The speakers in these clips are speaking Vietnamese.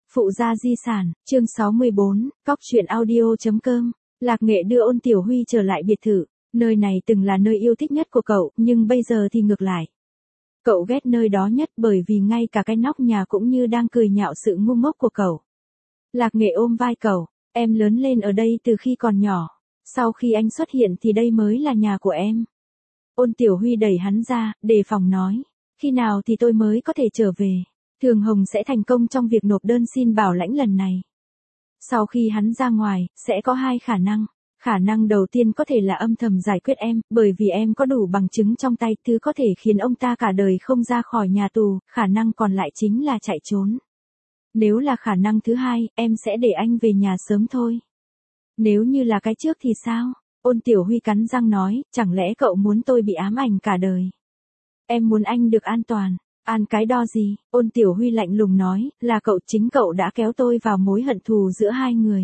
Phụ gia di sản, chương 64, cóc truyện audio.com. Lạc Nghệ đưa Ôn Tiểu Huy trở lại biệt thự, nơi này từng là nơi yêu thích nhất của cậu, nhưng bây giờ thì ngược lại. Cậu ghét nơi đó nhất bởi vì ngay cả cái nóc nhà cũng như đang cười nhạo sự ngu ngốc của cậu. Lạc Nghệ ôm vai cậu, em lớn lên ở đây từ khi còn nhỏ, sau khi anh xuất hiện thì đây mới là nhà của em. Ôn Tiểu Huy đẩy hắn ra, đề phòng nói, khi nào thì tôi mới có thể trở về. Thường Hồng sẽ thành công trong việc nộp đơn xin bảo lãnh lần này. Sau khi hắn ra ngoài, sẽ có hai khả năng. Khả năng đầu tiên có thể là âm thầm giải quyết em, bởi vì em có đủ bằng chứng trong tay, thứ có thể khiến ông ta cả đời không ra khỏi nhà tù, khả năng còn lại chính là chạy trốn. Nếu là khả năng thứ hai, em sẽ để anh về nhà sớm thôi. Nếu như là cái trước thì sao? Ôn Tiểu Huy cắn răng nói, chẳng lẽ cậu muốn tôi bị ám ảnh cả đời? Em muốn anh được an toàn. An cái đo gì? Ôn Tiểu Huy lạnh lùng nói, là chính cậu đã kéo tôi vào mối hận thù giữa hai người.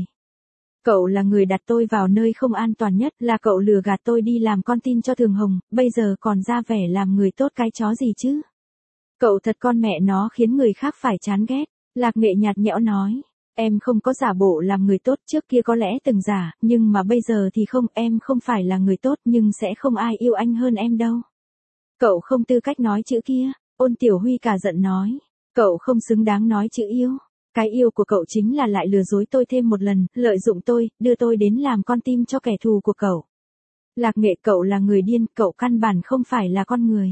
Cậu là người đặt tôi vào nơi không an toàn nhất, là cậu lừa gạt tôi đi làm con tin cho Thường Hồng, bây giờ còn ra vẻ làm người tốt cái chó gì chứ? Cậu thật con mẹ nó khiến người khác phải chán ghét. Lạc Nghệ nhạt nhẽo nói, em không có giả bộ làm người tốt, trước kia có lẽ từng giả, nhưng mà bây giờ thì không, em không phải là người tốt nhưng sẽ không ai yêu anh hơn em đâu. Cậu không tư cách nói chữ kia. Ôn Tiểu Huy cả giận nói, cậu không xứng đáng nói chữ yêu. Cái yêu của cậu chính là lại lừa dối tôi thêm một lần, lợi dụng tôi, đưa tôi đến làm con tim cho kẻ thù của cậu. Lạc Nghệ, cậu là người điên, cậu căn bản không phải là con người.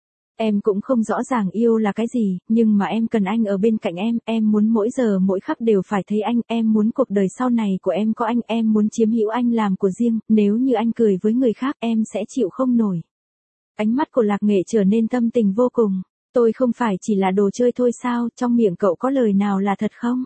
Em cũng không rõ ràng yêu là cái gì, nhưng mà em cần anh ở bên cạnh em muốn mỗi giờ mỗi khắc đều phải thấy anh, em muốn cuộc đời sau này của em có anh, em muốn chiếm hữu anh làm của riêng, nếu như anh cười với người khác em sẽ chịu không nổi. Ánh mắt của Lạc Nghệ trở nên thâm tình vô cùng. Tôi không phải chỉ là đồ chơi thôi sao, trong miệng cậu có lời nào là thật không?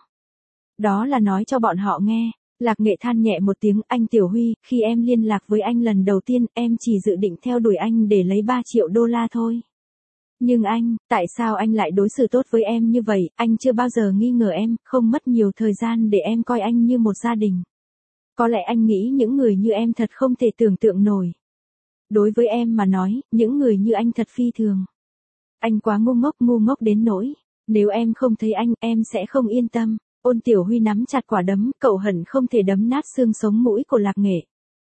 Đó là nói cho bọn họ nghe. Lạc Nghệ than nhẹ một tiếng, anh Tiểu Huy, khi em liên lạc với anh lần đầu tiên, em chỉ dự định theo đuổi anh để lấy 3 triệu đô la thôi. Nhưng anh, tại sao anh lại đối xử tốt với em như vậy, anh chưa bao giờ nghi ngờ em, không mất nhiều thời gian để em coi anh như một gia đình. Có lẽ anh nghĩ những người như em thật không thể tưởng tượng nổi. Đối với em mà nói, những người như anh thật phi thường. Anh quá ngu ngốc đến nỗi, nếu em không thấy anh, em sẽ không yên tâm. Ôn Tiểu Huy nắm chặt quả đấm, cậu hận không thể đấm nát xương sống mũi của Lạc Nghệ.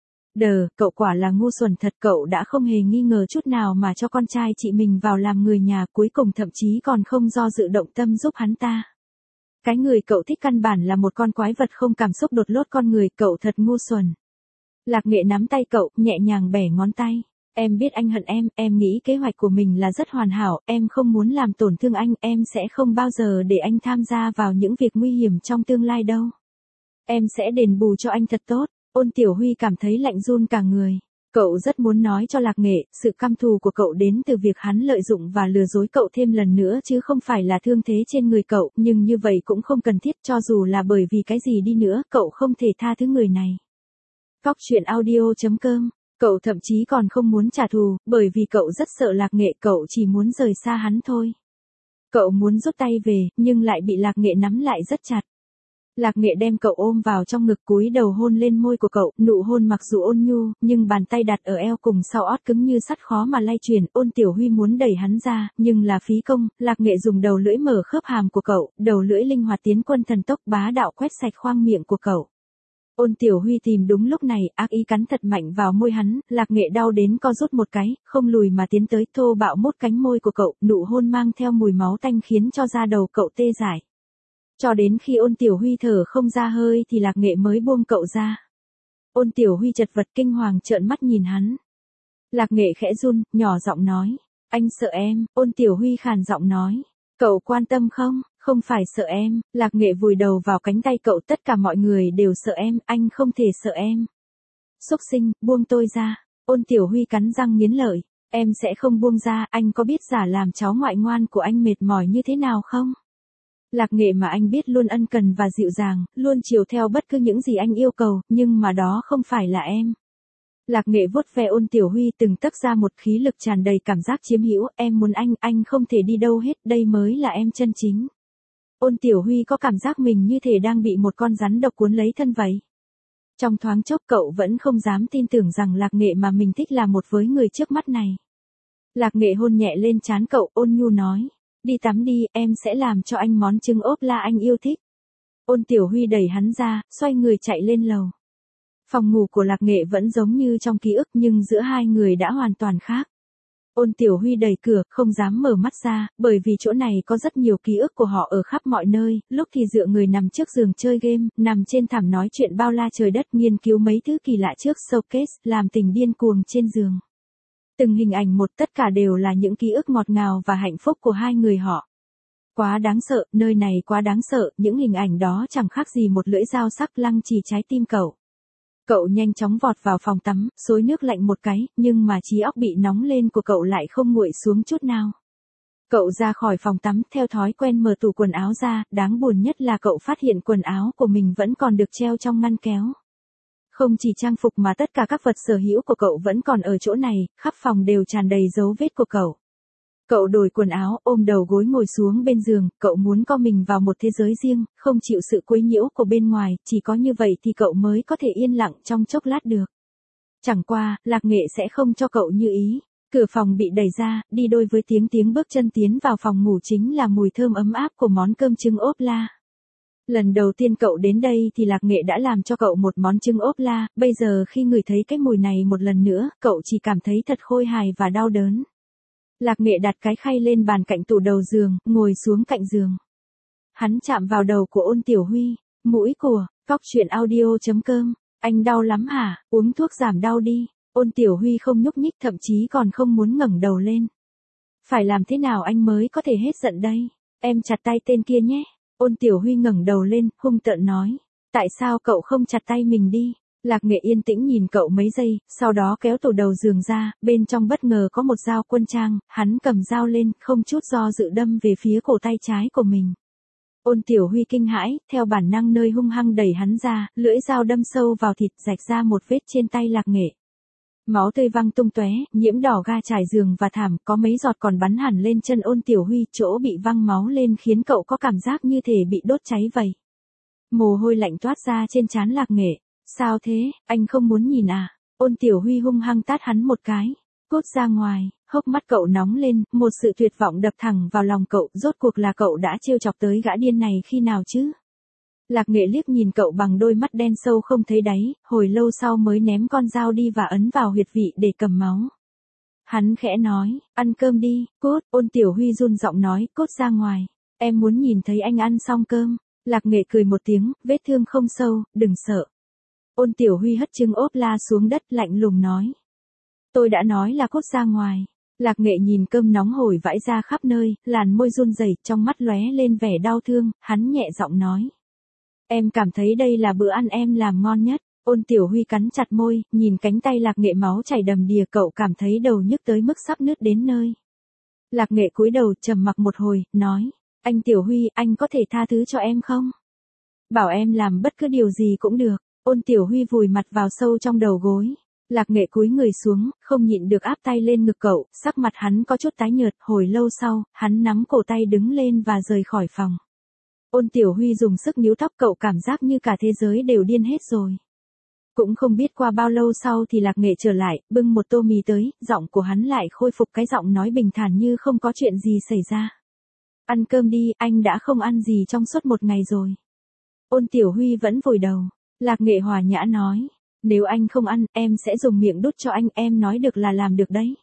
Cậu quả là ngu xuẩn thật, cậu đã không hề nghi ngờ chút nào mà cho con trai chị mình vào làm người nhà, cuối cùng thậm chí còn không do dự động tâm giúp hắn ta. Cái người cậu thích căn bản là một con quái vật không cảm xúc đột lốt con người, cậu thật ngu xuẩn. Lạc Nghệ nắm tay cậu, nhẹ nhàng bẻ ngón tay. Em biết anh hận em nghĩ kế hoạch của mình là rất hoàn hảo, em không muốn làm tổn thương anh, em sẽ không bao giờ để anh tham gia vào những việc nguy hiểm trong tương lai đâu. Em sẽ đền bù cho anh thật tốt. Ôn Tiểu Huy cảm thấy lạnh run cả người. Cậu rất muốn nói cho Lạc Nghệ, sự căm thù của cậu đến từ việc hắn lợi dụng và lừa dối cậu thêm lần nữa chứ không phải là thương thế trên người cậu, nhưng như vậy cũng không cần thiết, cho dù là bởi vì cái gì đi nữa, cậu không thể tha thứ người này. Cóc truyện audio.com. Cậu thậm chí còn không muốn trả thù, bởi vì cậu rất sợ Lạc Nghệ, cậu chỉ muốn rời xa hắn thôi. Cậu muốn rút tay về, nhưng lại bị Lạc Nghệ nắm lại rất chặt. Lạc Nghệ đem cậu ôm vào trong ngực, cúi đầu hôn lên môi của cậu, nụ hôn mặc dù ôn nhu, nhưng bàn tay đặt ở eo cùng sau ót cứng như sắt khó mà lay chuyển. Ôn Tiểu Huy muốn đẩy hắn ra, nhưng là phí công, Lạc Nghệ dùng đầu lưỡi mở khớp hàm của cậu, đầu lưỡi linh hoạt tiến quân thần tốc bá đạo quét sạch khoang miệng của cậu. Ôn Tiểu Huy tìm đúng lúc này, ác ý cắn thật mạnh vào môi hắn, Lạc Nghệ đau đến co rút một cái, không lùi mà tiến tới, thô bạo mút cánh môi của cậu, nụ hôn mang theo mùi máu tanh khiến cho da đầu cậu tê dại. Cho đến khi Ôn Tiểu Huy thở không ra hơi thì Lạc Nghệ mới buông cậu ra. Ôn Tiểu Huy chật vật kinh hoàng trợn mắt nhìn hắn. Lạc Nghệ khẽ run, nhỏ giọng nói, anh sợ em. Ôn Tiểu Huy khàn giọng nói, cậu quan tâm không? Không phải sợ em. Lạc Nghệ vùi đầu vào cánh tay cậu, tất cả mọi người đều sợ em, anh không thể sợ em. Xúc sinh, buông tôi ra. Ôn Tiểu Huy cắn răng nghiến lợi, em sẽ không buông ra, anh có biết giả làm cháu ngoại ngoan của anh mệt mỏi như thế nào không? Lạc Nghệ mà anh biết luôn ân cần và dịu dàng, luôn chiều theo bất cứ những gì anh yêu cầu, nhưng mà đó không phải là em. Lạc Nghệ vuốt ve Ôn Tiểu Huy từng tấc ra một khí lực tràn đầy cảm giác chiếm hữu, em muốn anh không thể đi đâu hết, đây mới là em chân chính. Ôn Tiểu Huy có cảm giác mình như thể đang bị một con rắn độc cuốn lấy thân vậy. Trong thoáng chốc cậu vẫn không dám tin tưởng rằng Lạc Nghệ mà mình thích là một với người trước mắt này. Lạc Nghệ hôn nhẹ lên trán cậu, ôn nhu nói, đi tắm đi, em sẽ làm cho anh món trứng ốp la anh yêu thích. Ôn Tiểu Huy đẩy hắn ra, xoay người chạy lên lầu. Phòng ngủ của Lạc Nghệ vẫn giống như trong ký ức nhưng giữa hai người đã hoàn toàn khác. Ôn Tiểu Huy đẩy cửa, không dám mở mắt ra, bởi vì chỗ này có rất nhiều ký ức của họ ở khắp mọi nơi, lúc thì dựa người nằm trước giường chơi game, nằm trên thảm nói chuyện bao la trời đất, nghiên cứu mấy thứ kỳ lạ trước showcase, làm tình điên cuồng trên giường. Từng hình ảnh một, tất cả đều là những ký ức ngọt ngào và hạnh phúc của hai người họ. Quá đáng sợ, nơi này quá đáng sợ, những hình ảnh đó chẳng khác gì một lưỡi dao sắc lăng trì trái tim cậu. Cậu nhanh chóng vọt vào phòng tắm, xối nước lạnh một cái, nhưng mà trí óc bị nóng lên của cậu lại không nguội xuống chút nào. Cậu ra khỏi phòng tắm, theo thói quen mở tủ quần áo ra, đáng buồn nhất là cậu phát hiện quần áo của mình vẫn còn được treo trong ngăn kéo. Không chỉ trang phục mà tất cả các vật sở hữu của cậu vẫn còn ở chỗ này, khắp phòng đều tràn đầy dấu vết của cậu. Cậu đổi quần áo, ôm đầu gối ngồi xuống bên giường, cậu muốn co mình vào một thế giới riêng, không chịu sự quấy nhiễu của bên ngoài, chỉ có như vậy thì cậu mới có thể yên lặng trong chốc lát được. Chẳng qua, Lạc Nghệ sẽ không cho cậu như ý. Cửa phòng bị đẩy ra, đi đôi với tiếng bước chân tiến vào phòng ngủ chính là mùi thơm ấm áp của món cơm trứng ốp la. Lần đầu tiên cậu đến đây thì Lạc Nghệ đã làm cho cậu một món trứng ốp la, bây giờ khi ngửi thấy cái mùi này một lần nữa, cậu chỉ cảm thấy thật khôi hài và đau đớn. Lạc Nghệ đặt cái khay lên bàn cạnh tủ đầu giường, ngồi xuống cạnh giường. Hắn chạm vào đầu của Ôn Tiểu Huy, mũi của, cóc truyện audio.com, anh đau lắm hả, uống thuốc giảm đau đi. Ôn Tiểu Huy không nhúc nhích, thậm chí còn không muốn ngẩng đầu lên. Phải làm thế nào anh mới có thể hết giận đây? Em chặt tay tên kia nhé. Ôn Tiểu Huy ngẩng đầu lên, hung tợn nói. Tại sao cậu không chặt tay mình đi? Lạc Nghệ yên tĩnh nhìn cậu mấy giây, sau đó kéo tủ đầu giường ra, bên trong bất ngờ có một dao quân trang, hắn cầm dao lên, không chút do dự đâm về phía cổ tay trái của mình. Ôn Tiểu Huy kinh hãi, theo bản năng nơi hung hăng đẩy hắn ra, lưỡi dao đâm sâu vào thịt, rạch ra một vết trên tay Lạc Nghệ. Máu tươi văng tung tóe, nhiễm đỏ ga trải giường và thảm, có mấy giọt còn bắn hẳn lên chân Ôn Tiểu Huy, chỗ bị văng máu lên khiến cậu có cảm giác như thể bị đốt cháy vậy. Mồ hôi lạnh toát ra trên trán Lạc Nghệ. Sao thế, anh không muốn nhìn à? Ôn Tiểu Huy hung hăng tát hắn một cái. Cút ra ngoài, hốc mắt cậu nóng lên, một sự tuyệt vọng đập thẳng vào lòng cậu, rốt cuộc là cậu đã trêu chọc tới gã điên này khi nào chứ? Lạc Nghệ liếc nhìn cậu bằng đôi mắt đen sâu không thấy đáy, hồi lâu sau mới ném con dao đi và ấn vào huyệt vị để cầm máu. Hắn khẽ nói, ăn cơm đi, cút. Ôn Tiểu Huy run giọng nói, cút ra ngoài. Em muốn nhìn thấy anh ăn xong cơm. Lạc Nghệ cười một tiếng, vết thương không sâu, đừng sợ. Ôn Tiểu Huy hất trứng ốp la xuống đất, lạnh lùng nói. Tôi đã nói là cút ra ngoài. Lạc Nghệ nhìn cơm nóng hổi vãi ra khắp nơi, làn môi run rẩy, trong mắt lóe lên vẻ đau thương, hắn nhẹ giọng nói. Em cảm thấy đây là bữa ăn em làm ngon nhất. Ôn Tiểu Huy cắn chặt môi, nhìn cánh tay Lạc Nghệ máu chảy đầm đìa, cậu cảm thấy đầu nhức tới mức sắp nứt đến nơi. Lạc Nghệ cúi đầu trầm mặc một hồi, nói. Anh Tiểu Huy, anh có thể tha thứ cho em không? Bảo em làm bất cứ điều gì cũng được. Ôn Tiểu Huy vùi mặt vào sâu trong đầu gối. Lạc Nghệ cúi người xuống, không nhịn được áp tay lên ngực cậu, sắc mặt hắn có chút tái nhợt, hồi lâu sau, hắn nắm cổ tay đứng lên và rời khỏi phòng. Ôn Tiểu Huy dùng sức níu tóc cậu, cảm giác như cả thế giới đều điên hết rồi. Cũng không biết qua bao lâu sau thì Lạc Nghệ trở lại, bưng một tô mì tới, giọng của hắn lại khôi phục cái giọng nói bình thản như không có chuyện gì xảy ra. Ăn cơm đi, anh đã không ăn gì trong suốt một ngày rồi. Ôn Tiểu Huy vẫn vùi đầu. Lạc Nghệ hòa nhã nói. Nếu anh không ăn, em sẽ dùng miệng đút cho anh, em nói được là làm được đấy.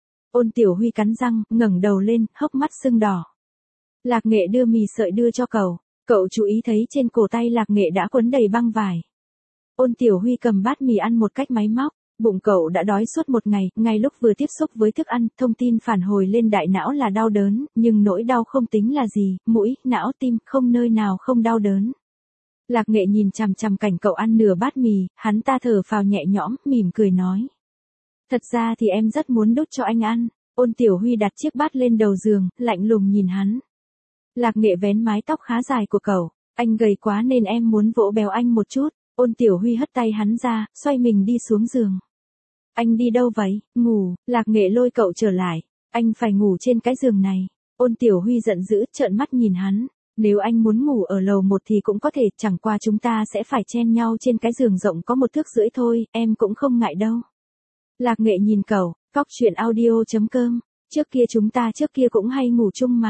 Ôn Tiểu Huy cắn răng, ngẩng đầu lên, hốc mắt sưng đỏ. Lạc Nghệ đưa mì sợi đưa cho cậu. Cậu chú ý thấy trên cổ tay Lạc Nghệ đã quấn đầy băng vải. Ôn Tiểu Huy cầm bát mì ăn một cách máy móc. Bụng cậu đã đói suốt một ngày, ngay lúc vừa tiếp xúc với thức ăn, thông tin phản hồi lên đại não là đau đớn, nhưng nỗi đau không tính là gì, mũi, não, tim, không nơi nào không đau đớn. Lạc Nghệ nhìn chằm chằm cảnh cậu ăn nửa bát mì, hắn ta thở phào nhẹ nhõm, mỉm cười nói. Thật ra thì em rất muốn đút cho anh ăn. Ôn Tiểu Huy đặt chiếc bát lên đầu giường, lạnh lùng nhìn hắn. Lạc Nghệ vén mái tóc khá dài của cậu. Anh gầy quá nên em muốn vỗ béo anh một chút. Ôn Tiểu Huy hất tay hắn ra, xoay mình đi xuống giường. Anh đi đâu vậy? Ngủ. Lạc Nghệ lôi cậu trở lại. Anh phải ngủ trên cái giường này. Ôn Tiểu Huy giận dữ, trợn mắt nhìn hắn. Nếu anh muốn ngủ ở lầu 1 thì cũng có thể, chẳng qua chúng ta sẽ phải chen nhau trên cái giường rộng có 1,5 thước thôi, em cũng không ngại đâu. Lạc Nghệ nhìn cậu, cóc truyện audio.com, trước kia chúng ta cũng hay ngủ chung mà.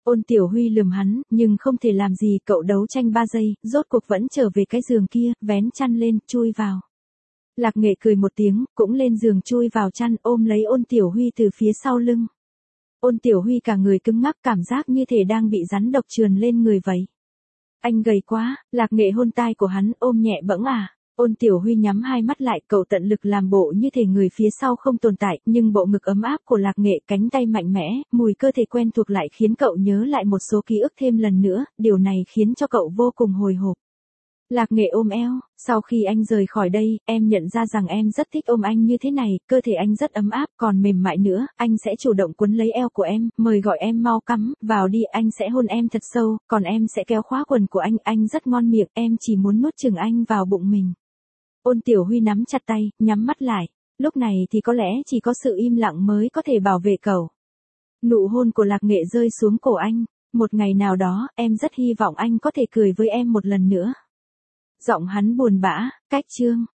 Ôn Tiểu Huy lườm hắn, nhưng không thể làm gì, cậu đấu tranh 3 giây, rốt cuộc vẫn trở về cái giường kia, vén chăn lên, chui vào. Lạc Nghệ cười một tiếng, cũng lên giường chui vào chăn, ôm lấy Ôn Tiểu Huy từ phía sau lưng. Ôn Tiểu Huy cả người cứng ngắc, cảm giác như thể đang bị rắn độc trườn lên người vậy. Anh gầy quá, Lạc Nghệ hôn tai của hắn, ôm nhẹ bẫng à. Ôn Tiểu Huy nhắm hai mắt lại, cậu tận lực làm bộ như thể người phía sau không tồn tại, nhưng bộ ngực ấm áp của Lạc Nghệ, cánh tay mạnh mẽ, mùi cơ thể quen thuộc lại khiến cậu nhớ lại một số ký ức thêm lần nữa, điều này khiến cho cậu vô cùng hồi hộp. Lạc Nghệ ôm eo, sau khi anh rời khỏi đây, em nhận ra rằng em rất thích ôm anh như thế này, cơ thể anh rất ấm áp, còn mềm mại nữa, anh sẽ chủ động quấn lấy eo của em, mời gọi em mau cắm vào đi, anh sẽ hôn em thật sâu, còn em sẽ kéo khóa quần của anh rất ngon miệng, em chỉ muốn nuốt chửng anh vào bụng mình. Ôn Tiểu Huy nắm chặt tay, nhắm mắt lại, lúc này thì có lẽ chỉ có sự im lặng mới có thể bảo vệ cậu. Nụ hôn của Lạc Nghệ rơi xuống cổ anh, một ngày nào đó, em rất hy vọng anh có thể cười với em một lần nữa. Giọng hắn buồn bã, cách chương.